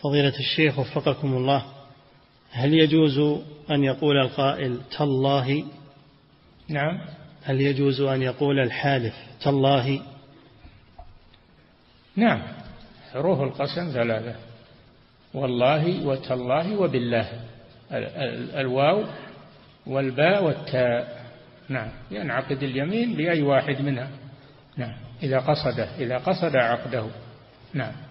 فضيلة الشيخ وفقكم الله، هل يجوز أن يقول القائل تالله؟ نعم. هل يجوز أن يقول الحالف تالله؟ نعم، حروف القسم ثلاثة: والله وتالله وبالله، الواو والباء والتاء. نعم، ينعقد اليمين بأي واحد منها. نعم، إذا قصد عقده. نعم.